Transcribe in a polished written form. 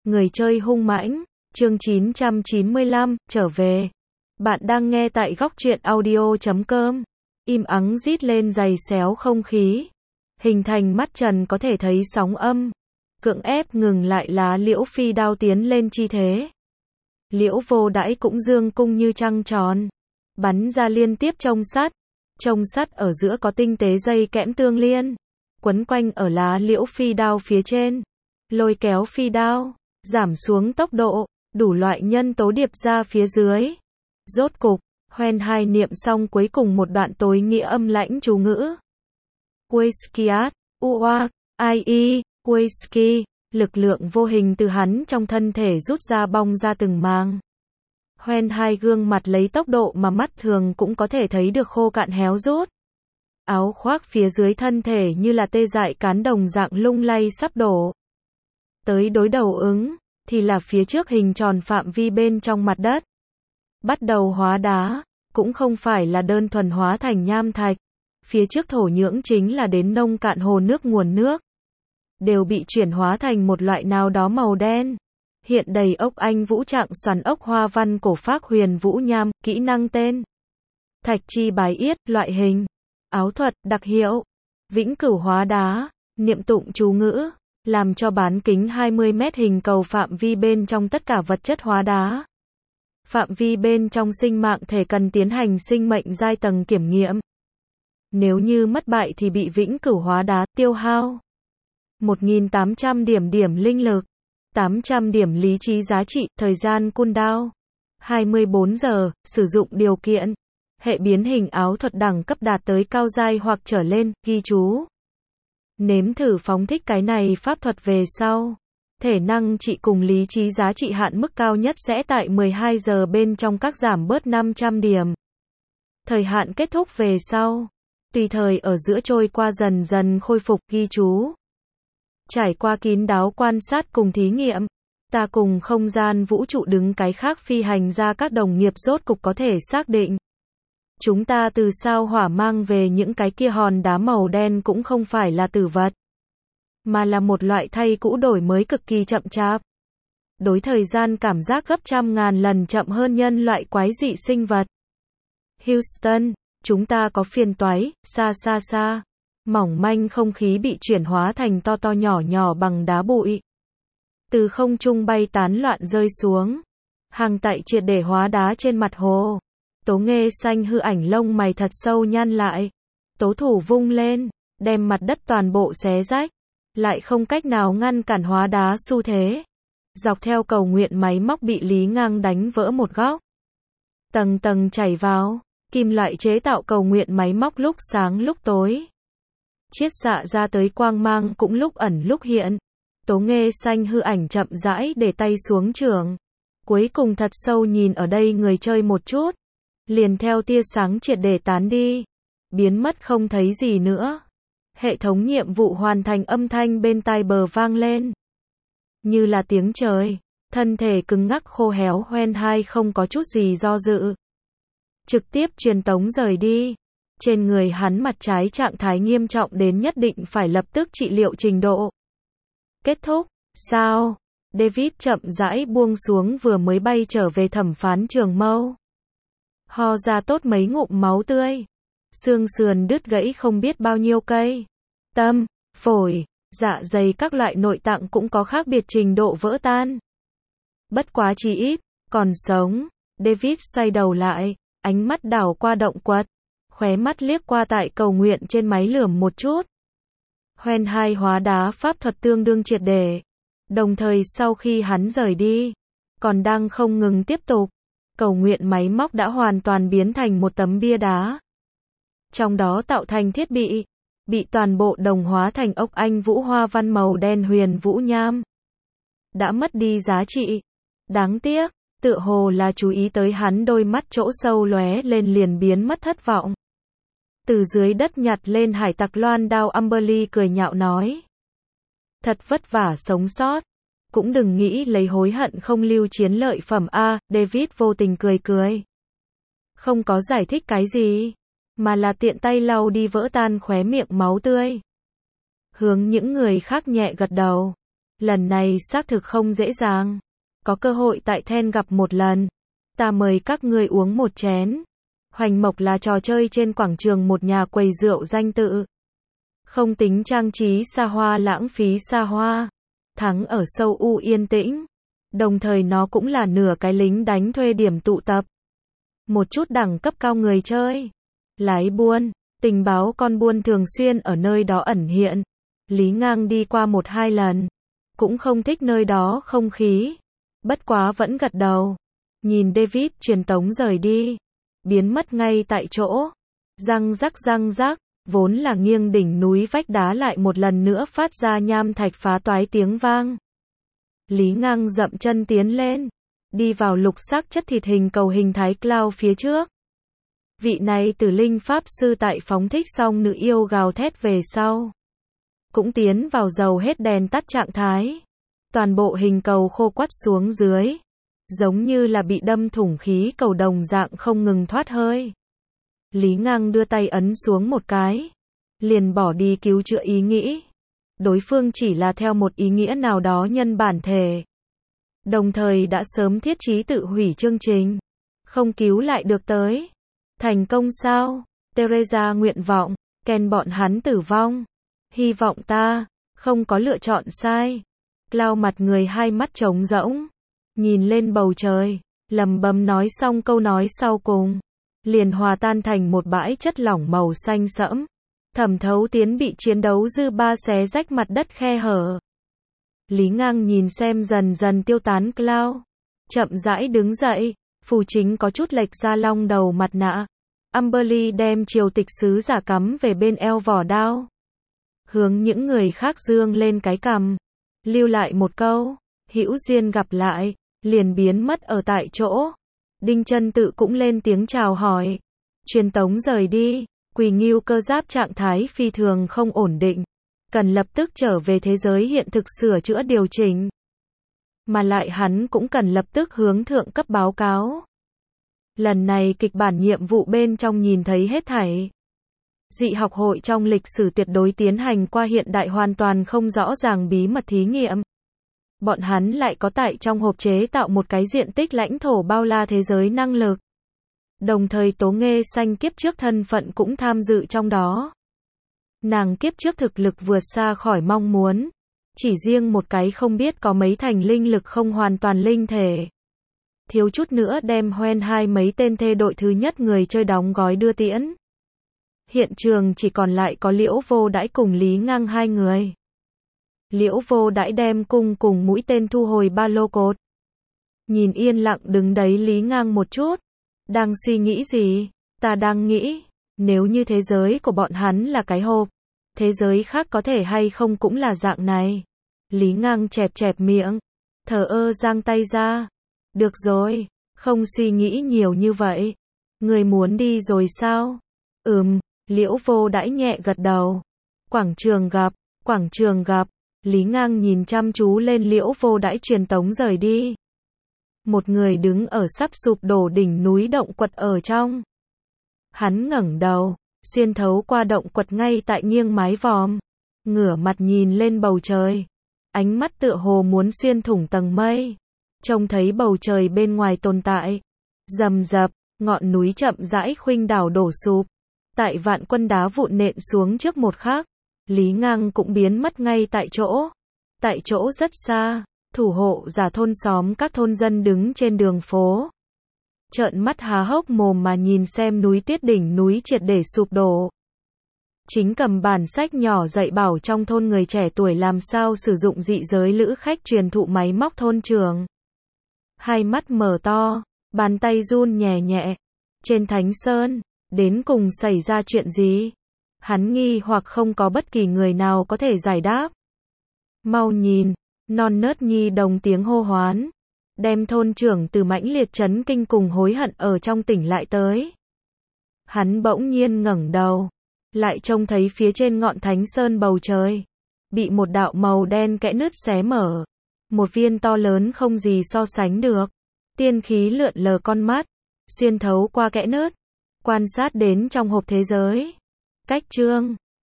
Người chơi hung mãnh, chương 995, trở về. Bạn đang nghe tại góc truyện audio.com. Im ắng rít lên giày xéo không khí. Hình thành mắt trần có thể thấy sóng âm. Cưỡng ép ngừng lại lá liễu phi đao tiến lên chi thế. Liễu vô đãi cũng dương cung như trăng tròn. Bắn ra liên tiếp trông sắt. Trông sắt ở giữa có tinh tế dây kẽm tương liên. Quấn quanh ở lá liễu phi đao phía trên. Lôi kéo phi đao. Giảm xuống tốc độ, đủ loại nhân tố điệp ra phía dưới. Rốt cục, Hoen hai niệm xong cuối cùng một đoạn tối nghĩa âm lãnh chú ngữ. Quaiskiat, Uwa, Ai, Quaiski, lực lượng vô hình từ hắn trong thân thể rút ra bong ra từng màng. Hoen hai gương mặt lấy tốc độ mà mắt thường cũng có thể thấy được khô cạn héo rút. Áo khoác phía dưới thân thể như là tê dại cán đồng dạng lung lay sắp đổ. Tới đối đầu ứng, thì là phía trước hình tròn phạm vi bên trong mặt đất. Bắt đầu hóa đá, cũng không phải là đơn thuần hóa thành nham thạch. Phía trước thổ nhưỡng chính là đến nông cạn hồ nước nguồn nước. Đều bị chuyển hóa thành một loại nào đó màu đen. Hiện đầy ốc anh vũ trạng xoắn ốc hoa văn cổ phác huyền vũ nham, kỹ năng tên. Thạch chi bái yết, loại hình. Áo thuật, đặc hiệu. Vĩnh cửu hóa đá, niệm tụng chú ngữ. Làm cho bán kính 20 mét hình cầu phạm vi bên trong tất cả vật chất hóa đá. Phạm vi bên trong sinh mạng thể cần tiến hành sinh mệnh giai tầng kiểm nghiệm. Nếu như mất bại thì bị vĩnh cửu hóa đá, tiêu hao 1.800 điểm linh lực, 800 điểm lý trí giá trị, thời gian cooldown 24 giờ, sử dụng điều kiện. Hệ biến hình áo thuật đẳng cấp đạt tới cao giai hoặc trở lên, ghi chú. Nếm thử phóng thích cái này pháp thuật về sau. Thể năng trị cùng lý trí giá trị hạn mức cao nhất sẽ tại 12 giờ bên trong các giảm bớt 500 điểm. Thời hạn kết thúc về sau. Tùy thời ở giữa trôi qua dần dần khôi phục, ghi chú. Trải qua kín đáo quan sát cùng thí nghiệm. Ta cùng không gian vũ trụ đứng cái khác phi hành ra các đồng nghiệp rốt cục có thể xác định. Chúng ta từ sao hỏa mang về những cái kia hòn đá màu đen cũng không phải là tử vật. Mà là một loại thay cũ đổi mới cực kỳ chậm chạp. Đối thời gian cảm giác gấp trăm ngàn lần chậm hơn nhân loại quái dị sinh vật. Houston, chúng ta có phiền toái, xa. Mỏng manh không khí bị chuyển hóa thành to nhỏ bằng đá bụi. Từ không trung bay tán loạn rơi xuống. Hàng tại triệt để hóa đá trên mặt hồ. Tố Nghê xanh hư ảnh lông mày thật sâu nhăn lại. Tố thủ vung lên, đem mặt đất toàn bộ xé rách. Lại không cách nào ngăn cản hóa đá xu thế. Dọc theo cầu nguyện máy móc bị Lý Ngang đánh vỡ một góc. Tầng chảy vào. Kim loại chế tạo cầu nguyện máy móc lúc sáng lúc tối. Chiết xạ ra tới quang mang cũng lúc ẩn lúc hiện. Tố Nghê xanh hư ảnh chậm rãi để tay xuống trường. Cuối cùng thật sâu nhìn ở đây người chơi một chút. Liền theo tia sáng triệt để tán đi. Biến mất không thấy gì nữa. Hệ thống nhiệm vụ hoàn thành âm thanh bên tai bờ vang lên. Như là tiếng trời. Thân thể cứng ngắc khô héo Hoen hai không có chút gì do dự. Trực tiếp truyền tống rời đi. Trên người hắn mặt trái trạng thái nghiêm trọng đến nhất định phải lập tức trị liệu trình độ. Kết thúc, sao? David chậm rãi buông xuống vừa mới bay trở về thẩm phán trường mâu. Ho ra tốt mấy ngụm máu tươi. Xương sườn đứt gãy không biết bao nhiêu cây. Tâm, phổi, dạ dày các loại nội tạng cũng có khác biệt trình độ vỡ tan. Bất quá chí ít, còn sống. David xoay đầu lại, ánh mắt đảo qua động quật. Khóe mắt liếc qua tại cầu nguyện trên máy lườm một chút. Hoen hai hóa đá pháp thuật tương đương triệt để. Đồng thời sau khi hắn rời đi, còn đang không ngừng tiếp tục. Cầu nguyện máy móc đã hoàn toàn biến thành một tấm bia đá. Trong đó tạo thành thiết bị toàn bộ đồng hóa thành ốc anh vũ hoa văn màu đen huyền vũ nham. Đã mất đi giá trị. Đáng tiếc, tựa hồ là chú ý tới hắn đôi mắt chỗ sâu lóe lên liền biến mất thất vọng. Từ dưới đất nhặt lên hải tặc loan đao Amberly cười nhạo nói. Thật vất vả sống sót. Cũng đừng nghĩ lấy hối hận không lưu chiến lợi phẩm a. David vô tình cười. Không có giải thích cái gì. Mà là tiện tay lau đi vỡ tan khóe miệng máu tươi. Hướng những người khác nhẹ gật đầu. Lần này xác thực không dễ dàng. Có cơ hội tại Then gặp một lần. Ta mời các ngươi uống một chén. Hoành mộc là trò chơi trên quảng trường một nhà quầy rượu danh tự. Không tính trang trí xa hoa lãng phí xa hoa. Thắng ở sâu u yên tĩnh. Đồng thời nó cũng là nửa cái lính đánh thuê điểm tụ tập. Một chút đẳng cấp cao người chơi. Lái buôn, tình báo con buôn thường xuyên ở nơi đó ẩn hiện. Lý Ngang đi qua 1-2 lần. Cũng không thích nơi đó không khí. Bất quá vẫn gật đầu. Nhìn David truyền tống rời đi. Biến mất ngay tại chỗ. Răng rắc, vốn là nghiêng đỉnh núi vách đá lại một lần nữa phát ra nham thạch phá toái tiếng vang. Lý Ngang dậm chân tiến lên. Đi vào lục sắc chất thịt hình cầu hình thái Cloud phía trước. Vị này Tử Linh Pháp Sư tại phóng thích xong nữ yêu gào thét về sau. Cũng tiến vào dầu hết đèn tắt trạng thái. Toàn bộ hình cầu khô quắt xuống dưới. Giống như là bị đâm thủng khí cầu đồng dạng không ngừng thoát hơi. Lý Ngang đưa tay ấn xuống một cái. Liền bỏ đi cứu chữa ý nghĩ. Đối phương chỉ là theo một ý nghĩa nào đó nhân bản thể. Đồng thời đã sớm thiết chí tự hủy chương trình. Không cứu lại được tới. Thành công sao? Teresa nguyện vọng. Ken bọn hắn tử vong. Hy vọng ta không có lựa chọn sai. Cloud mặt người hai mắt trống rỗng. Nhìn lên bầu trời. Lầm bầm nói xong câu nói sau cùng. Liền hòa tan thành một bãi chất lỏng màu xanh sẫm. Thẩm thấu tiến bị chiến đấu dư ba xé rách mặt đất khe hở. Lý Ngang nhìn xem dần dần tiêu tán Cloud. Chậm rãi đứng dậy. Phù chính có chút lệch ra long đầu mặt nạ. Amberly đem triều tịch sứ giả cắm về bên eo vỏ đao. Hướng những người khác dương lên cái cằm. Lưu lại một câu. Hữu duyên gặp lại. Liền biến mất ở tại chỗ. Đinh Chân Tự cũng lên tiếng chào hỏi. Truyền tống rời đi. Quỳ Ngưu cơ giáp trạng thái phi thường không ổn định. Cần lập tức trở về thế giới hiện thực sửa chữa điều chỉnh. Mà lại hắn cũng cần lập tức hướng thượng cấp báo cáo. Lần này kịch bản nhiệm vụ bên trong nhìn thấy hết thảy. Dị học hội trong lịch sử tuyệt đối tiến hành qua hiện đại hoàn toàn không rõ ràng bí mật thí nghiệm. Bọn hắn lại có tại trong hộp chế tạo một cái diện tích lãnh thổ bao la thế giới năng lực. Đồng thời Tố Nghê Xanh kiếp trước thân phận cũng tham dự trong đó. Nàng kiếp trước thực lực vượt xa khỏi mong muốn. Chỉ riêng một cái không biết có mấy thành linh lực không hoàn toàn linh thể. Thiếu chút nữa đem hoen hai mấy tên thê đội thứ nhất người chơi đóng gói đưa tiễn. Hiện trường chỉ còn lại có Liễu Vô Đãi cùng Lý Ngang hai người. Liễu Vô Đãi đem cung cùng mũi tên thu hồi ba lô cột. Nhìn yên lặng đứng đấy Lý Ngang một chút. Đang suy nghĩ gì? Ta đang nghĩ, nếu như thế giới của bọn hắn là cái hộp, thế giới khác có thể hay không cũng là dạng này. Lý Ngang chẹp chẹp miệng, thờ ơ giang tay ra. Được rồi, không suy nghĩ nhiều như vậy. Người muốn đi rồi sao? Liễu Vô Đãi nhẹ gật đầu. Quảng trường gặp. Lý Ngang nhìn chăm chú lên Liễu Vô Đãi truyền tống rời đi. Một người đứng ở sắp sụp đổ đỉnh núi động quật ở trong. Hắn ngẩng đầu, xuyên thấu qua động quật ngay tại nghiêng mái vòm. Ngửa mặt nhìn lên bầu trời. Ánh mắt tựa hồ muốn xuyên thủng tầng mây. Trông thấy bầu trời bên ngoài tồn tại. Rầm rập, ngọn núi chậm rãi khuynh đảo đổ sụp. Tại vạn quân đá vụn nện xuống trước một khắc. Lý Ngang cũng biến mất ngay tại chỗ. Tại chỗ rất xa. Thủ hộ giả thôn xóm các thôn dân đứng trên đường phố. Trợn mắt há hốc mồm mà nhìn xem núi tuyết đỉnh núi triệt để sụp đổ. Chính cầm bản sách nhỏ dạy bảo trong thôn người trẻ tuổi làm sao sử dụng dị giới lữ khách truyền thụ máy móc thôn trường. Hai mắt mở to, bàn tay run nhẹ nhẹ. Trên Thánh Sơn, đến cùng xảy ra chuyện gì? Hắn nghi hoặc không có bất kỳ người nào có thể giải đáp. Mau nhìn, non nớt nhi đồng tiếng hô hoán. Đem thôn trưởng từ mãnh liệt chấn kinh cùng hối hận ở trong tỉnh lại tới. Hắn bỗng nhiên ngẩng đầu. Lại trông thấy phía trên ngọn Thánh Sơn bầu trời. Bị một đạo màu đen kẽ nứt xé mở. Một viên to lớn không gì so sánh được. Tiên khí lượn lờ con mắt. Xuyên thấu qua kẽ nứt. Quan sát đến trong hộp thế giới. Cách chương